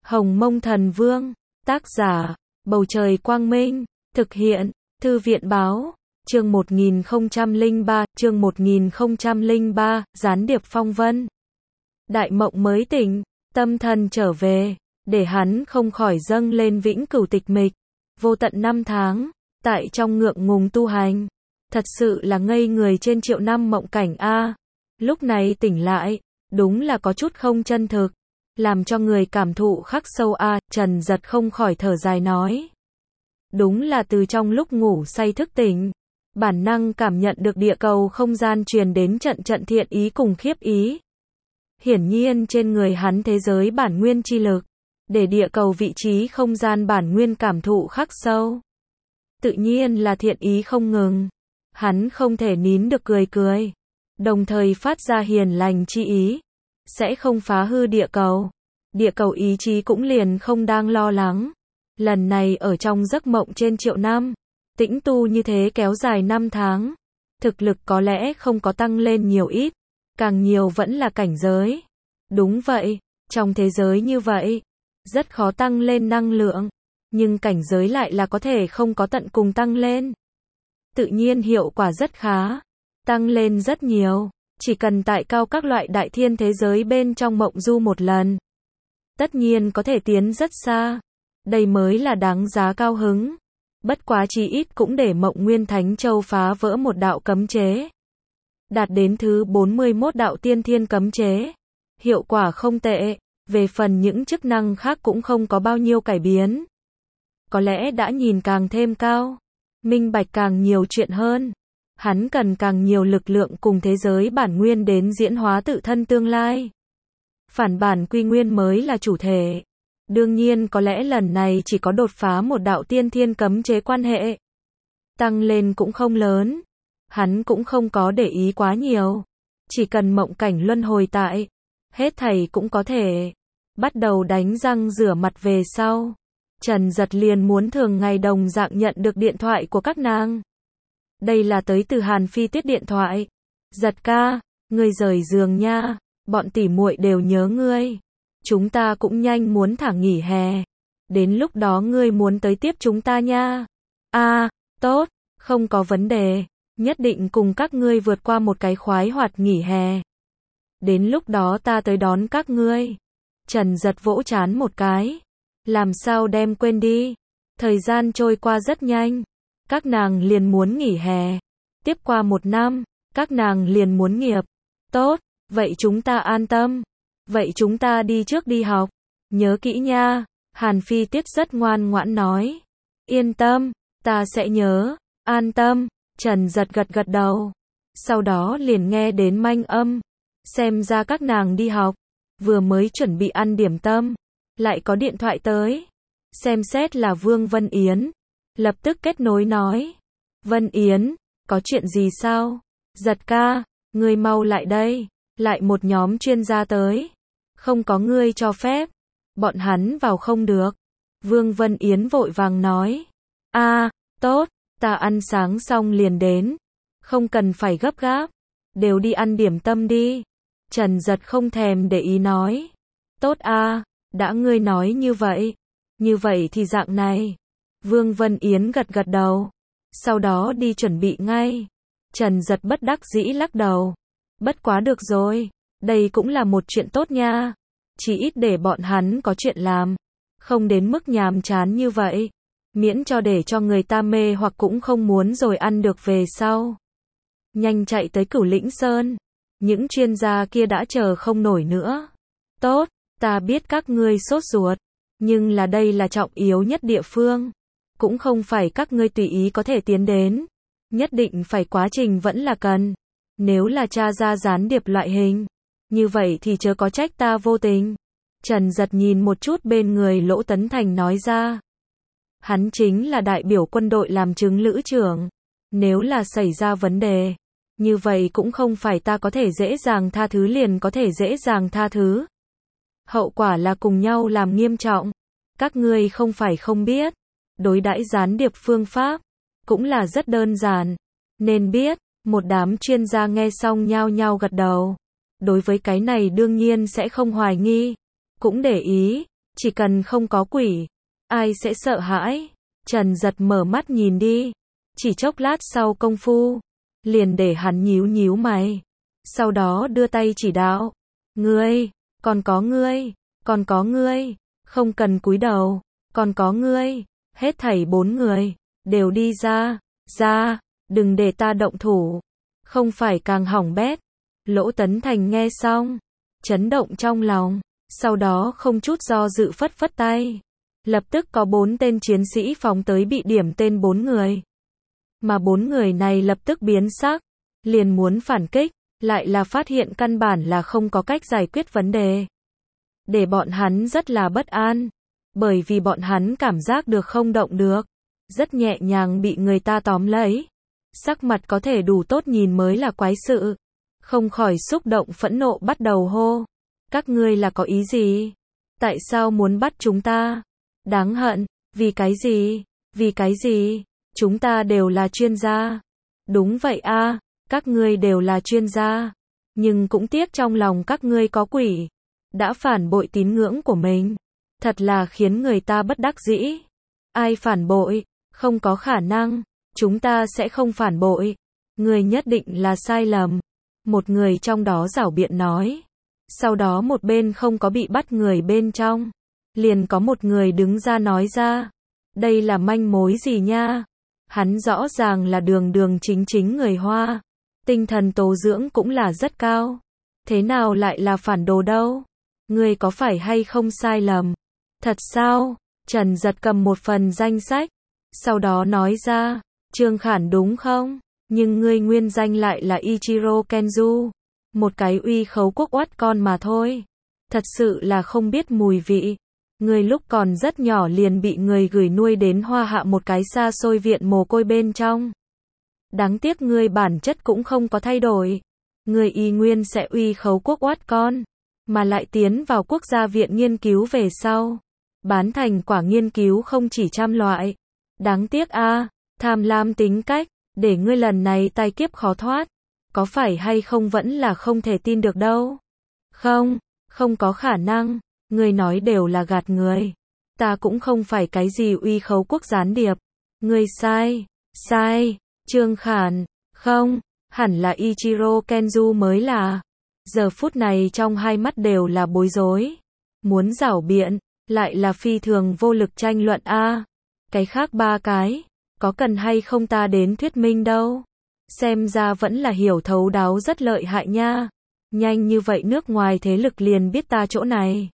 Hồng Mông Thần Vương, tác giả, Bầu Trời Quang Minh, thực hiện, Thư viện Báo, chương 1003, Gián điệp phong vân. Đại Mộng mới tỉnh, tâm thần trở về, để hắn không khỏi dâng lên vĩnh cửu tịch mịch, vô tận năm tháng, tại trong ngượng ngùng tu hành. Thật sự là ngây người trên triệu năm mộng cảnh a. Lúc này tỉnh lại, đúng là có chút không chân thực, làm cho người cảm thụ khắc sâu a. Trần Giật không khỏi thở dài nói. Đúng là từ trong lúc ngủ say thức tỉnh, bản năng cảm nhận được địa cầu không gian truyền đến trận trận thiện ý cùng khiếp ý. Hiển nhiên trên người hắn thế giới bản nguyên chi lực, để địa cầu vị trí không gian bản nguyên cảm thụ khắc sâu. Tự nhiên là thiện ý không ngừng. Hắn không thể nín được cười, đồng thời phát ra hiền lành chi ý, sẽ không phá hư địa cầu. Địa cầu ý chí cũng liền không đang lo lắng. Lần này ở trong giấc mộng trên triệu năm, tĩnh tu như thế kéo dài 5 tháng, thực lực có lẽ không có tăng lên nhiều ít, càng nhiều vẫn là cảnh giới. Đúng vậy, trong thế giới như vậy, rất khó tăng lên năng lượng, nhưng cảnh giới lại là có thể không có tận cùng tăng lên. Tự nhiên hiệu quả rất khá, tăng lên rất nhiều, chỉ cần tại cao các loại đại thiên thế giới bên trong mộng du một lần, tất nhiên có thể tiến rất xa. Đây mới là đáng giá cao hứng. Bất quá chí ít cũng để Mộng Nguyên Thánh Châu phá vỡ một đạo cấm chế, đạt đến thứ 41 đạo tiên thiên cấm chế. Hiệu quả không tệ, về phần những chức năng khác cũng không có bao nhiêu cải biến. Có lẽ đã nhìn càng thêm cao, minh bạch càng nhiều chuyện hơn. Hắn cần càng nhiều lực lượng cùng thế giới bản nguyên đến diễn hóa tự thân tương lai. Phản bản quy nguyên mới là chủ thể. Đương nhiên có lẽ lần này chỉ có đột phá một đạo tiên thiên cấm chế quan hệ. Tăng lên cũng không lớn. Hắn cũng không có để ý quá nhiều. Chỉ cần mộng cảnh luân hồi tại, hết thảy cũng có thể. Bắt đầu đánh răng rửa mặt về sau, Trần Giật liền muốn thường ngày đồng dạng nhận được điện thoại của các nàng. Đây là tới từ Hàn Phi Tuyết điện thoại. Giật ca, ngươi rời giường nha, bọn tỉ muội đều nhớ ngươi. Chúng ta cũng nhanh muốn thả nghỉ hè. Đến lúc đó ngươi muốn tới tiếp chúng ta nha. Tốt, không có vấn đề. Nhất định cùng các ngươi vượt qua một cái khoái hoạt nghỉ hè. Đến lúc đó ta tới đón các ngươi. Trần Giật vỗ trán một cái. Làm sao đem quên đi. Thời gian trôi qua rất nhanh. Các nàng liền muốn nghỉ hè. Tiếp qua 1 năm, các nàng liền muốn nghiệp. Tốt, vậy chúng ta an tâm. Vậy chúng ta đi trước đi học. Nhớ kỹ nha. Hàn Phi Tuyết rất ngoan ngoãn nói. Yên tâm, ta sẽ nhớ. An tâm. Trần Giật gật đầu. Sau đó liền nghe đến manh âm. Xem ra các nàng đi học. Vừa mới chuẩn bị ăn điểm tâm, lại có điện thoại tới. Xem xét là Vương Vân Yến. Lập tức kết nối nói. Vân Yến, có chuyện gì sao? Giật ca, ngươi mau lại đây. Lại một nhóm chuyên gia tới. Không có ngươi cho phép, bọn hắn vào không được. Vương Vân Yến vội vàng nói. Tốt, ta ăn sáng xong liền đến. Không cần phải gấp gáp. Đều đi ăn điểm tâm đi. Trần Giật không thèm để ý nói. Tốt đã ngươi nói như vậy. Như vậy thì dạng này. Vương Vân Yến gật đầu. Sau đó đi chuẩn bị ngay. Trần Giật bất đắc dĩ lắc đầu. Bất quá được rồi. Đây cũng là một chuyện tốt nha. Chỉ ít để bọn hắn có chuyện làm. Không đến mức nhàm chán như vậy. Miễn cho để cho người ta mê hoặc cũng không muốn rồi ăn được về sau. Nhanh chạy tới Cửu Lĩnh Sơn. Những chuyên gia kia đã chờ không nổi nữa. Tốt, ta biết các ngươi sốt ruột. Nhưng là đây là trọng yếu nhất địa phương. Cũng không phải các ngươi tùy ý có thể tiến đến. Nhất định phải quá trình vẫn là cần. Nếu là tra ra gián điệp loại hình, như vậy thì chớ có trách ta vô tình. Trần Giật nhìn một chút bên người Lỗ Tấn Thành nói ra. Hắn chính là đại biểu quân đội làm chứng lữ trưởng. Nếu là xảy ra vấn đề, như vậy cũng không phải ta có thể dễ dàng tha thứ liền có thể dễ dàng tha thứ. Hậu quả là cùng nhau làm nghiêm trọng. Các ngươi không phải không biết. Đối đãi gián điệp phương pháp cũng là rất đơn giản. Nên biết. Một đám chuyên gia nghe xong nhao nhao gật đầu. Đối với cái này đương nhiên sẽ không hoài nghi. Cũng để ý. Chỉ cần không có quỷ, ai sẽ sợ hãi? Trần Giật mở mắt nhìn đi. Chỉ chốc lát sau công phu, liền để hắn nhíu nhíu mày. Sau đó đưa tay chỉ đạo. Ngươi, còn có ngươi, còn có ngươi, không cần cúi đầu, còn có ngươi, hết thảy 4 người, đều đi ra, ra, đừng để ta động thủ, không phải càng hỏng bét. Lỗ Tấn Thành nghe xong, chấn động trong lòng, sau đó không chút do dự phất phất tay. Lập tức có 4 tên chiến sĩ phóng tới bị điểm tên 4 người. Mà 4 người này lập tức biến sắc, liền muốn phản kích, lại là phát hiện căn bản là không có cách giải quyết vấn đề. Để bọn hắn rất là bất an, bởi vì bọn hắn cảm giác được không động được, rất nhẹ nhàng bị người ta tóm lấy. Sắc mặt có thể đủ tốt nhìn mới là quái sự. Không khỏi xúc động phẫn nộ bắt đầu hô. Các ngươi là có ý gì? Tại sao muốn bắt chúng ta? Đáng hận, vì cái gì? Vì cái gì? Chúng ta đều là chuyên gia. Đúng vậy a, các ngươi đều là chuyên gia. Nhưng cũng tiếc trong lòng các ngươi có quỷ. Đã phản bội tín ngưỡng của mình. Thật là khiến người ta bất đắc dĩ. Ai phản bội? Không có khả năng. Chúng ta sẽ không phản bội. Người nhất định là sai lầm. Một người trong đó giảo biện nói. Sau đó một bên không có bị bắt người bên trong. Liền có một người đứng ra nói ra. Đây là manh mối gì nha? Hắn rõ ràng là đường đường chính chính người Hoa. Tinh thần tố dưỡng cũng là rất cao. Thế nào lại là phản đồ đâu? Ngươi có phải hay không sai lầm? Thật sao? Trần Giật cầm một phần danh sách. Sau đó nói ra. Trương Khản đúng không? Nhưng ngươi nguyên danh lại là Ichiro Kenju. Một cái uy khấu quốc oát con mà thôi. Thật sự là không biết mùi vị. Ngươi lúc còn rất nhỏ liền bị người gửi nuôi đến Hoa Hạ một cái xa xôi viện mồ côi bên trong. Đáng tiếc ngươi bản chất cũng không có thay đổi. Ngươi y nguyên sẽ uy khấu quốc oát con. Mà lại tiến vào quốc gia viện nghiên cứu về sau. Bán thành quả nghiên cứu không chỉ trăm loại. Đáng tiếc a, tham lam tính cách, để ngươi lần này tai kiếp khó thoát. Có phải hay không vẫn là không thể tin được đâu. Không, không có khả năng. Ngươi nói đều là gạt người. Ta cũng không phải cái gì uy khấu quốc gián điệp. Ngươi sai, sai, Trương Khản, không, hẳn là Ichiro Kenju mới là. Giờ phút này trong hai mắt đều là bối rối. Muốn giảo biện, lại là phi thường vô lực tranh luận a. Cái khác 3 cái, có cần hay không ta đến thuyết minh đâu. Xem ra vẫn là hiểu thấu đáo rất lợi hại nha. Nhanh như vậy nước ngoài thế lực liền biết ta chỗ này.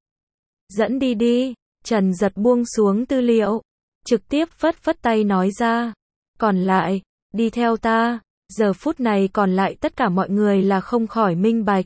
Dẫn đi đi. Trần Giật buông xuống tư liệu, trực tiếp phất phất tay nói ra. Còn lại, đi theo ta. Giờ phút này còn lại tất cả mọi người là không khỏi minh bạch.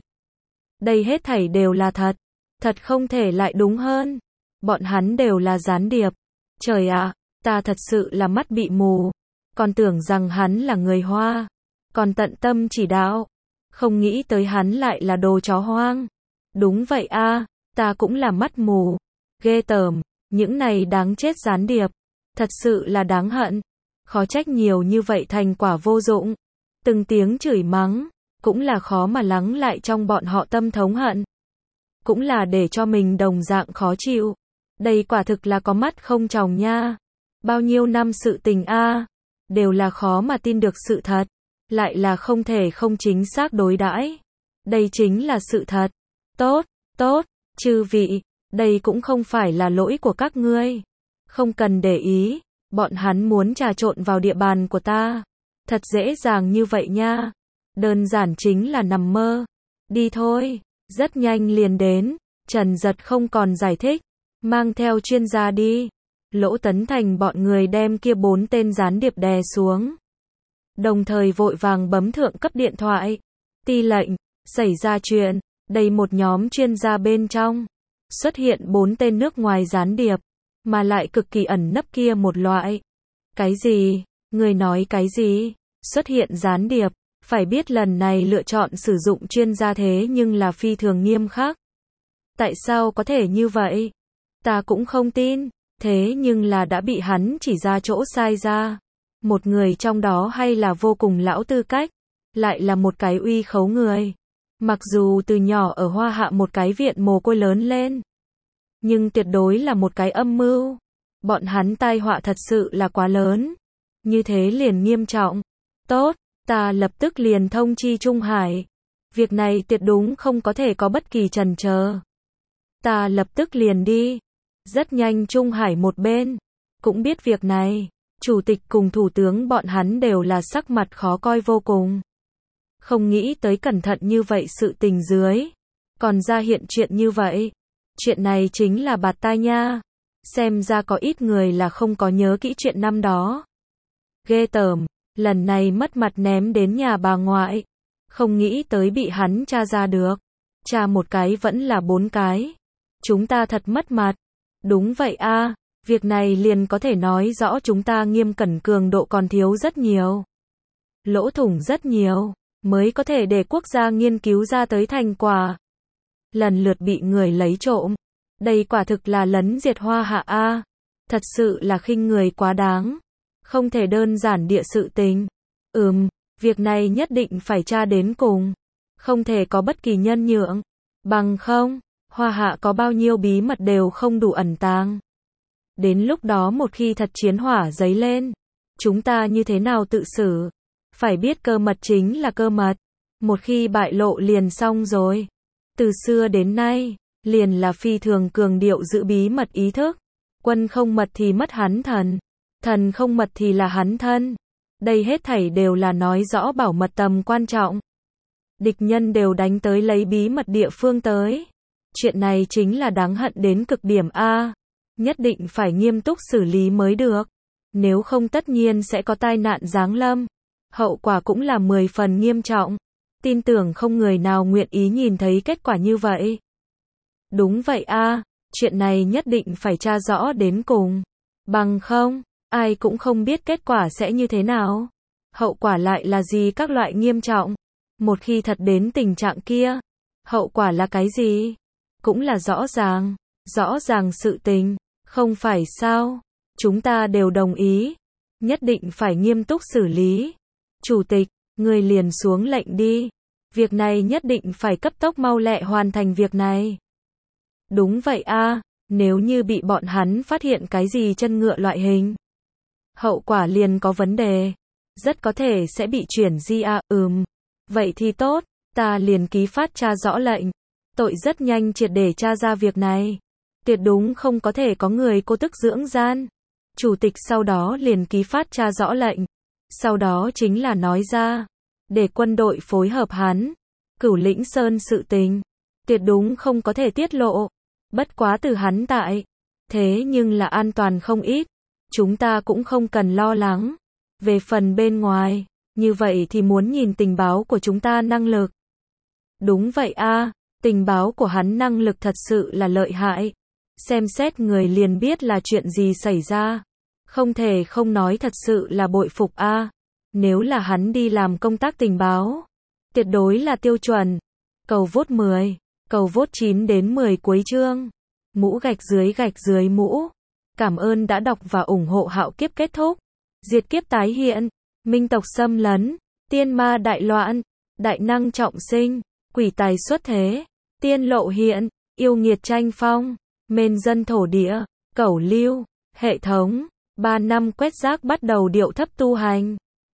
Đây hết thảy đều là thật. Thật không thể lại đúng hơn. Bọn hắn đều là gián điệp. Trời ạ, ta thật sự là mắt bị mù. Còn tưởng rằng hắn là người Hoa. Còn tận tâm chỉ đạo. Không nghĩ tới hắn lại là đồ chó hoang. Đúng vậy a, ta cũng là mắt mù. Ghê tởm, những này đáng chết gián điệp. Thật sự là đáng hận. Khó trách nhiều như vậy thành quả vô dụng. Từng tiếng chửi mắng, cũng là khó mà lắng lại trong bọn họ tâm thống hận. Cũng là để cho mình đồng dạng khó chịu. Đây quả thực là có mắt không tròng nha. Bao nhiêu năm sự tình a, đều là khó mà tin được sự thật. Lại là không thể không chính xác đối đãi. Đây chính là sự thật. Tốt, tốt, chư vị, đây cũng không phải là lỗi của các ngươi. Không cần để ý, bọn hắn muốn trà trộn vào địa bàn của ta. Thật dễ dàng như vậy nha. Đơn giản chính là nằm mơ. Đi thôi, rất nhanh liền đến. Trần Giật không còn giải thích. Mang theo chuyên gia đi. Lỗ Tấn Thành bọn người đem kia 4 tên gián điệp đè xuống. Đồng thời vội vàng bấm thượng cấp điện thoại. Ti lệnh, xảy ra chuyện. Đây một nhóm chuyên gia bên trong. Xuất hiện 4 tên nước ngoài gián điệp. Mà lại cực kỳ ẩn nấp kia một loại. Cái gì? Người nói cái gì? Xuất hiện gián điệp. Phải biết lần này lựa chọn sử dụng chuyên gia thế nhưng là phi thường nghiêm khắc. Tại sao có thể như vậy? Ta cũng không tin. Thế nhưng là đã bị hắn chỉ ra chỗ sai ra. Một người trong đó hay là vô cùng lão tư cách. Lại là một cái uy khấu người. Mặc dù từ nhỏ ở Hoa Hạ một cái viện mồ côi lớn lên. nhưng tuyệt đối là một cái âm mưu. Bọn hắn tai họa thật sự là quá lớn. Như thế liền nghiêm trọng. Tốt, ta lập tức liền thông chi Trung Hải. Việc này tuyệt đúng không có thể có bất kỳ chần chờ. Ta lập tức liền đi. Rất nhanh Trung Hải một bên cũng biết việc này. Chủ tịch cùng thủ tướng bọn hắn đều là sắc mặt khó coi vô cùng. Không nghĩ tới cẩn thận như vậy sự tình dưới. Còn ra hiện chuyện như vậy. Chuyện này chính là bạt tai nha. Xem ra có ít người là không có nhớ kỹ chuyện năm đó. Ghê tởm, lần này mất mặt ném đến nhà bà ngoại. Không nghĩ tới bị hắn tra ra được. Tra một cái vẫn là 4 cái. Chúng ta thật mất mặt. Đúng vậy a, việc này liền có thể nói rõ chúng ta nghiêm cẩn cường độ còn thiếu rất nhiều. Lỗ thủng rất nhiều, mới có thể để quốc gia nghiên cứu ra tới thành quả. Lần lượt bị người lấy trộm. Đây quả thực là lấn diệt Hoa Hạ a. Thật sự là khinh người quá đáng. Không thể đơn giản địa sự tình. Việc này nhất định phải tra đến cùng. Không thể có bất kỳ nhân nhượng. Bằng không, Hoa Hạ có bao nhiêu bí mật đều không đủ ẩn tàng. Đến lúc đó một khi thật chiến hỏa dấy lên, chúng ta như thế nào tự xử? Phải biết cơ mật chính là cơ mật. Một khi bại lộ liền xong rồi. Từ xưa đến nay, liền là phi thường cường điệu giữ bí mật ý thức. Quân không mật thì mất hắn thần. Thần không mật thì là hắn thân. Đây hết thảy đều là nói rõ bảo mật tầm quan trọng. Địch nhân đều đánh tới lấy bí mật địa phương tới. Chuyện này chính là đáng hận đến cực điểm a. Nhất định phải nghiêm túc xử lý mới được. Nếu không tất nhiên sẽ có tai nạn giáng lâm. Hậu quả cũng là 10 phần nghiêm trọng. Tin tưởng không người nào nguyện ý nhìn thấy kết quả như vậy. Đúng vậy a, chuyện này nhất định phải tra rõ đến cùng. Bằng không, ai cũng không biết kết quả sẽ như thế nào. Hậu quả lại là gì các loại nghiêm trọng. Một khi thật đến tình trạng kia, hậu quả là cái gì? Cũng là rõ ràng sự tình, không phải sao? Chúng ta đều đồng ý, nhất định phải nghiêm túc xử lý. Chủ tịch, người liền xuống lệnh đi. Việc này nhất định phải cấp tốc mau lẹ hoàn thành việc này. Đúng vậy a, nếu như bị bọn hắn phát hiện cái gì chân ngựa loại hình, hậu quả liền có vấn đề. Rất có thể sẽ bị chuyển di a. Vậy thì tốt, ta liền ký phát tra rõ lệnh. Tội rất nhanh triệt để tra ra việc này. Tuyệt đúng không có thể có người cô tức dưỡng gian. Chủ tịch sau đó liền ký phát tra rõ lệnh. Sau đó chính là nói ra, để quân đội phối hợp hắn. Cửu Lĩnh Sơn sự tình, tuyệt đúng không có thể tiết lộ. Bất quá từ hắn tại. Thế nhưng là an toàn không ít. Chúng ta cũng không cần lo lắng. Về phần bên ngoài, như vậy thì muốn nhìn tình báo của chúng ta năng lực. Đúng vậy a, tình báo của hắn năng lực thật sự là lợi hại. Xem xét người liền biết là chuyện gì xảy ra. Không thể không nói thật sự là bội phục a. Nếu là hắn đi làm công tác tình báo, tuyệt đối là tiêu chuẩn. Cầu vote 10, cầu vote 9 đến 10 cuối chương. Mũ gạch dưới mũ. Cảm ơn đã đọc và ủng hộ Hạo Kiếp kết thúc. Diệt kiếp tái hiện, minh tộc xâm lấn, tiên ma đại loạn, đại năng trọng sinh, quỷ tài xuất thế, tiên lộ hiện, yêu nghiệt tranh phong, mên dân thổ địa, cẩu lưu, hệ thống, 3 năm quét rác bắt đầu điệu thấp tu hành.